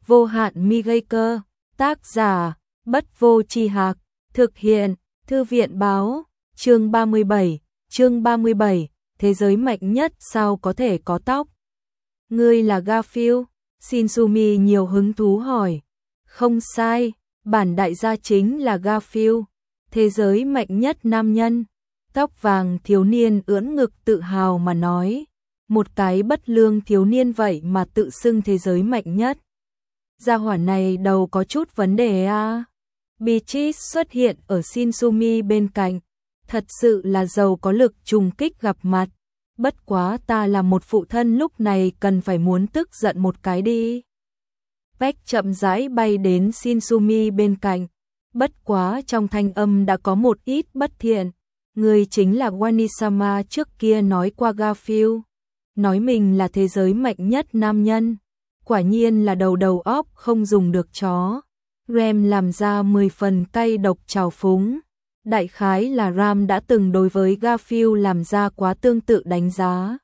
Vô hạn mi gây cơ. Tác giả Bất Vô Tri Hạc. Thực hiện Thư viện Báo. Chương 37. Thế giới mạnh nhất sao có thể có tóc? Ngươi là Garfield? Shinsumi nhiều hứng thú hỏi. Không sai, bản đại gia chính là Garfield, thế giới mạnh nhất nam nhân. Tóc vàng thiếu niên ưỡn ngực tự hào mà nói. Một cái bất lương thiếu niên vậy mà tự xưng thế giới mạnh nhất. Gia hỏa này đầu có chút vấn đề à? Beatrice xuất hiện ở Shinsumi bên cạnh. Thật sự là giàu có lực trùng kích gặp mặt. Bất quá ta là một phụ thân lúc này cần phải muốn tức giận một cái đi. Peck chậm rãi bay đến Shinsumi bên cạnh. Bất quá trong thanh âm đã có một ít bất thiện. Người chính là Wanisama trước kia nói qua Garfield. Nói mình là thế giới mạnh nhất nam nhân. Quả nhiên là đầu óc không dùng được chó. Rem làm ra 10 phần cay độc trào phúng. Đại khái là Ram đã từng đối với Garfield làm ra quá tương tự đánh giá.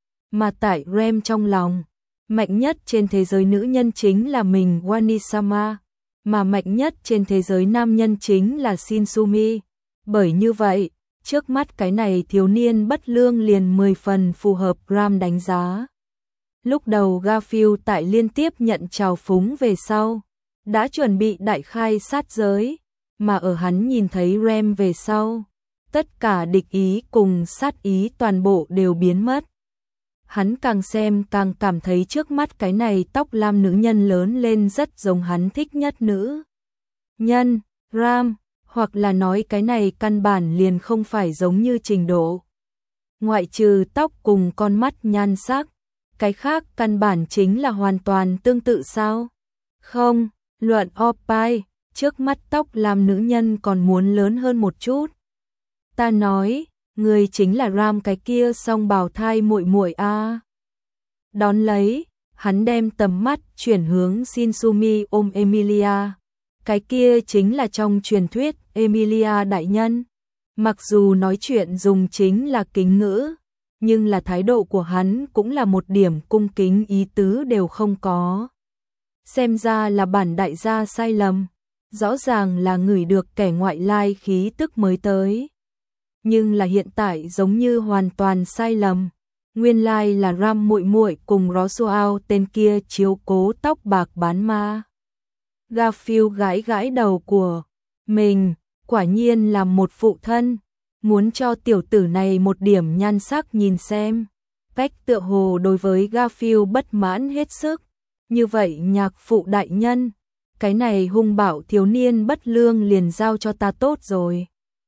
Mà tại Rem trong lòng, mạnh nhất trên thế giới nữ nhân chính là mình Wanisama, mà mạnh nhất trên thế giới nam nhân chính là Shinsumi. Bởi như vậy, trước mắt cái này thiếu niên bất lương liền 10 phần phù hợp Ram đánh giá. Lúc đầu Garfield tại liên tiếp nhận trào phúng về sau, đã chuẩn bị đại khai sát giới. Mà ở hắn nhìn thấy Rem về sau, tất cả địch ý cùng sát ý toàn bộ đều biến mất. Hắn càng xem càng cảm thấy trước mắt cái này tóc lam nữ nhân lớn lên rất giống hắn thích nhất nữ nhân, Ram, hoặc là nói cái này căn bản liền không phải giống như trình độ. Ngoại trừ tóc cùng con mắt nhan sắc, cái khác căn bản chính là hoàn toàn tương tự sao? Không, luận Opai. Trước mắt tóc làm nữ nhân còn muốn lớn hơn một chút. Ta nói, người chính là Ram cái kia song bào thai muội muội a. Đón lấy, hắn đem tầm mắt chuyển hướng Shinsumi ôm Emilia. Cái kia chính là trong truyền thuyết Emilia đại nhân. Mặc dù nói chuyện dùng chính là kính ngữ, nhưng là thái độ của hắn cũng là một điểm cung kính ý tứ đều không có. Xem ra là bản đại gia sai lầm. Rõ ràng là ngửi được kẻ ngoại lai khí tức mới tới. Nhưng là hiện tại giống như hoàn toàn sai lầm. Nguyên lai là Ram muội muội cùng Rosuao tên kia chiếu cố tóc bạc bán ma. Garfield gãi đầu của mình, quả nhiên là một phụ thân. Muốn cho tiểu tử này một điểm nhan sắc nhìn xem. Peck tựa hồ đối với Garfield bất mãn hết sức. Như vậy nhạc phụ đại nhân, cái này hung bạo thiếu niên bất lương liền giao cho ta tốt rồi.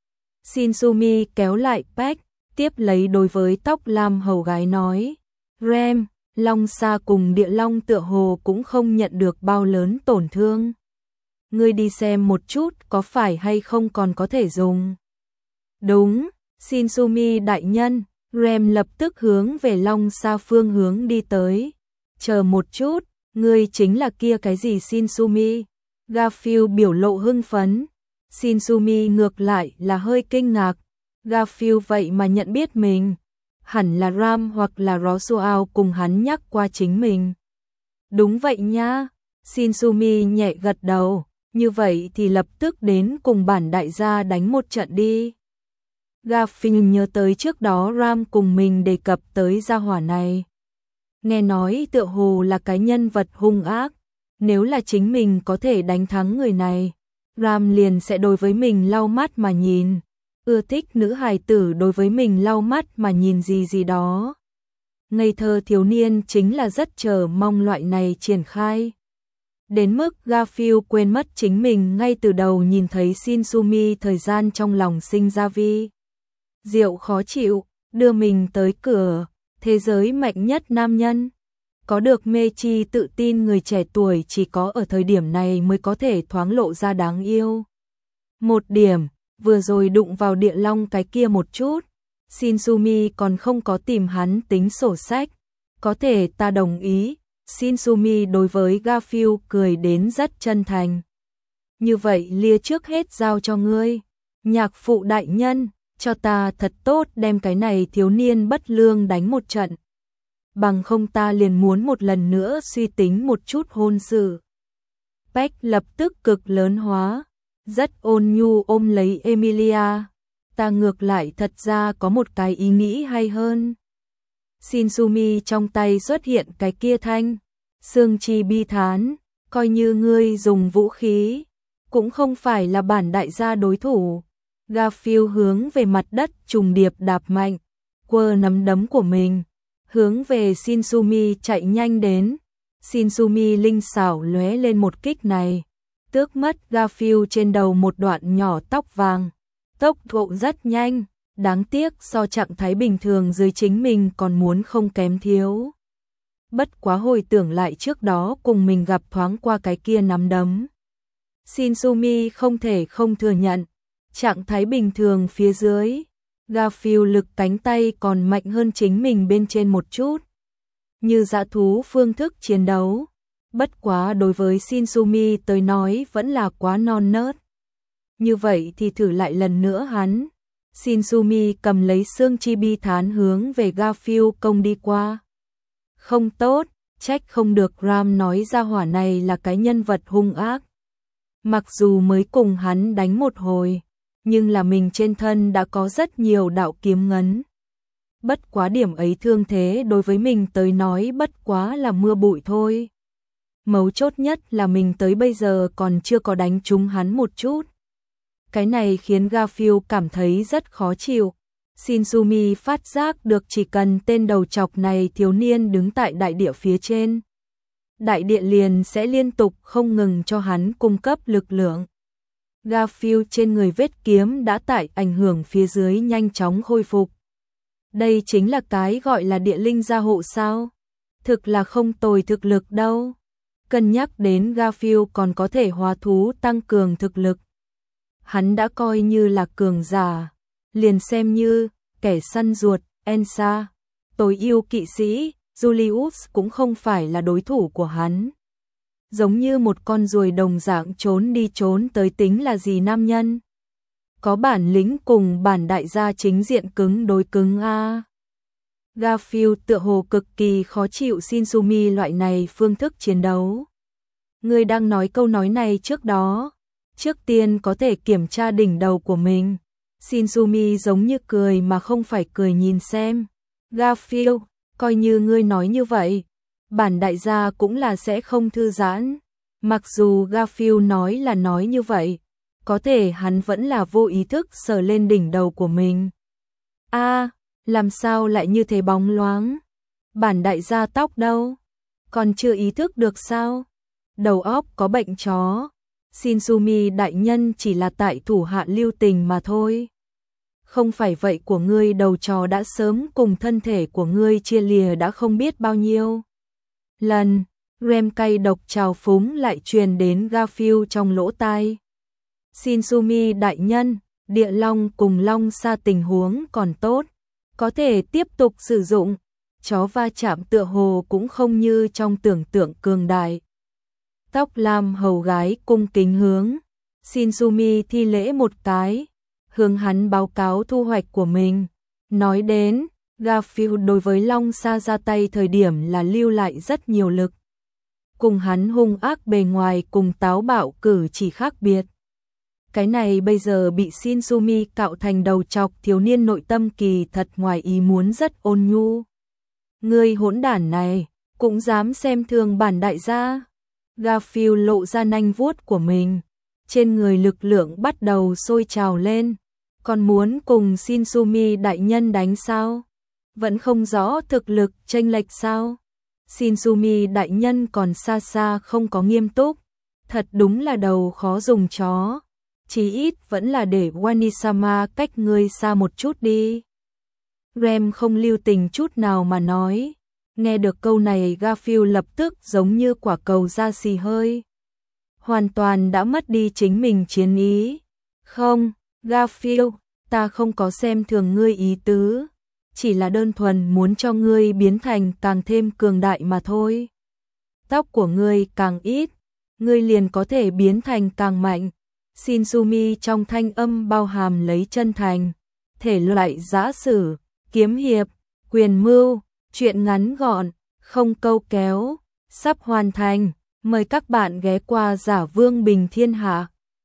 Shinsumi kéo lại Peck, tiếp lấy đối với tóc lam hầu gái nói. Rem, long sa cùng địa long tựa hồ cũng không nhận được bao lớn tổn thương. Ngươi đi xem một chút có phải hay không còn có thể dùng. Đúng, Shinsumi đại nhân. Rem lập tức hướng về long sa phương hướng đi tới. Chờ một chút. Ngươi chính là kia cái gì Shinsumi? Garfield biểu lộ hưng phấn. Shinsumi ngược lại là hơi kinh ngạc. Garfield vậy mà nhận biết mình. Hẳn là Ram hoặc là Rosuao cùng hắn nhắc qua chính mình. Đúng vậy nha. Shinsumi nhẹ gật đầu. Như vậy thì lập tức đến cùng bản đại gia đánh một trận đi. Garfield nhớ tới trước đó Ram cùng mình đề cập tới gia hỏa này. Nghe nói tựa hồ là cái nhân vật hung ác, nếu là chính mình có thể đánh thắng người này, Ram liền sẽ đối với mình lau mắt mà nhìn, ưa thích nữ hài tử đối với mình lau mắt mà nhìn gì đó. Ngây thơ thiếu niên chính là rất chờ mong loại này triển khai. Đến mức Garfield quên mất chính mình ngay từ đầu nhìn thấy Shinsumi thời gian trong lòng sinh ra vi diệu khó chịu, đưa mình tới cửa. Thế giới mạnh nhất nam nhân. Có được mê chi tự tin người trẻ tuổi chỉ có ở thời điểm này mới có thể thoáng lộ ra đáng yêu. Một điểm, vừa rồi đụng vào địa long cái kia một chút. Shinsumi còn không có tìm hắn tính sổ sách. Có thể ta đồng ý. Shinsumi đối với Garfield cười đến rất chân thành. Như vậy lia trước hết giao cho ngươi. Nhạc phụ đại nhân. Cho ta thật tốt đem cái này thiếu niên bất lương đánh một trận. Bằng không ta liền muốn một lần nữa suy tính một chút hôn sự. Peck lập tức cực lớn hóa, rất ôn nhu ôm lấy Emilia. Ta ngược lại thật ra có một cái ý nghĩ hay hơn. Shinsumi trong tay xuất hiện cái kia thanh xương chi bi thán, coi như ngươi dùng vũ khí, cũng không phải là bản đại gia đối thủ. Garfield hướng về mặt đất trùng điệp đạp mạnh, quơ nắm đấm của mình, hướng về Shinsumi chạy nhanh đến. Shinsumi linh xảo lóe lên một kích này, tước mất Garfield trên đầu một đoạn nhỏ tóc vàng. Tốc độ rất nhanh, đáng tiếc so trạng thái bình thường dưới chính mình còn muốn không kém thiếu. Bất quá hồi tưởng lại trước đó cùng mình gặp thoáng qua cái kia nắm đấm. Shinsumi không thể không thừa nhận, trạng thái bình thường phía dưới, Garfield lực cánh tay còn mạnh hơn chính mình bên trên một chút. Như dã thú phương thức chiến đấu, bất quá đối với Shinsumi tới nói vẫn là quá non nớt. Như vậy thì thử lại lần nữa hắn. Shinsumi cầm lấy xương chi bi thán hướng về Garfield công đi qua. Không tốt, trách không được Ram nói ra hỏa này là cái nhân vật hung ác. Mặc dù mới cùng hắn đánh một hồi, nhưng là mình trên thân đã có rất nhiều đạo kiếm ngấn. Bất quá điểm ấy thương thế đối với mình tới nói bất quá là mưa bụi thôi. Mấu chốt nhất là mình tới bây giờ còn chưa có đánh trúng hắn một chút. Cái này khiến Garfield cảm thấy rất khó chịu. Shinsumi phát giác được chỉ cần tên đầu chọc này thiếu niên đứng tại đại địa phía trên, đại địa liền sẽ liên tục không ngừng cho hắn cung cấp lực lượng. Garfield trên người vết kiếm đã tại ảnh hưởng phía dưới nhanh chóng khôi phục. Đây chính là cái gọi là địa linh gia hộ sao? Thực là không tồi thực lực đâu. Cân nhắc đến Garfield còn có thể hóa thú tăng cường thực lực. Hắn đã coi như là cường giả, liền xem như kẻ săn ruột, Elsa, tối yêu kỵ sĩ, Julius cũng không phải là đối thủ của hắn. Giống như một con ruồi đồng dạng trốn đi trốn tới tính là gì nam nhân. Có bản lĩnh cùng bản đại gia chính diện cứng đối cứng a. Garfield tựa hồ cực kỳ khó chịu Shinsumi loại này phương thức chiến đấu. Người đang nói câu nói này trước đó, trước tiên có thể kiểm tra đỉnh đầu của mình. Shinsumi giống như cười mà không phải cười nhìn xem. Garfield, coi như ngươi nói như vậy, bản đại gia cũng là sẽ không thư giãn. Mặc dù Garfield nói là nói như vậy, có thể hắn vẫn là vô ý thức sờ lên đỉnh đầu của mình. A, làm sao lại như thế bóng loáng? Bản đại gia tóc đâu? Còn chưa ý thức được sao? Đầu óc có bệnh chó. Shinsumi đại nhân chỉ là tại thủ hạ lưu tình mà thôi. Không phải vậy của ngươi đầu trò đã sớm cùng thân thể của ngươi chia lìa đã không biết bao nhiêu lần. Rem cay độc trào phúng lại truyền đến Garfield trong lỗ tai. Shinsumi đại nhân, địa long cùng long sa tình huống còn tốt, có thể tiếp tục sử dụng. Chó va chạm tựa hồ cũng không như trong tưởng tượng cường đại. Tóc lam hầu gái cung kính hướng Shinsumi thi lễ một cái, hướng hắn báo cáo thu hoạch của mình. Nói đến, Garfield đối với long sa ra tay thời điểm là lưu lại rất nhiều lực. Cùng hắn hung ác bề ngoài cùng táo bạo cử chỉ khác biệt. Cái này bây giờ bị Shinsumi cạo thành đầu chọc thiếu niên nội tâm kỳ thật ngoài ý muốn rất ôn nhu. Ngươi hỗn đản này, cũng dám xem thường bản đại gia. Garfield lộ ra nanh vuốt của mình, trên người lực lượng bắt đầu sôi trào lên. Còn muốn cùng Shinsumi đại nhân đánh sao? Vẫn không rõ thực lực chênh lệch sao? Shinsumi đại nhân còn xa xa không có nghiêm túc. Thật đúng là đầu khó dùng chó. Chí ít vẫn là để Wanisama cách ngươi xa một chút đi. Rem không lưu tình chút nào mà nói. Nghe được câu này Garfield lập tức giống như quả cầu ra xì hơi. Hoàn toàn đã mất đi chính mình chiến ý. Không, Garfield, ta không có xem thường ngươi ý tứ. Chỉ là đơn thuần muốn cho ngươi biến thành càng thêm cường đại mà thôi. Tóc của ngươi càng ít, ngươi liền có thể biến thành càng mạnh. Shinsumi trong thanh âm bao hàm lấy chân thành, thể loại giã sử, kiếm hiệp, quyền mưu, chuyện ngắn gọn, không câu kéo, sắp hoàn thành. Mời các bạn ghé qua Giả Vương Bình Thiên Hạ.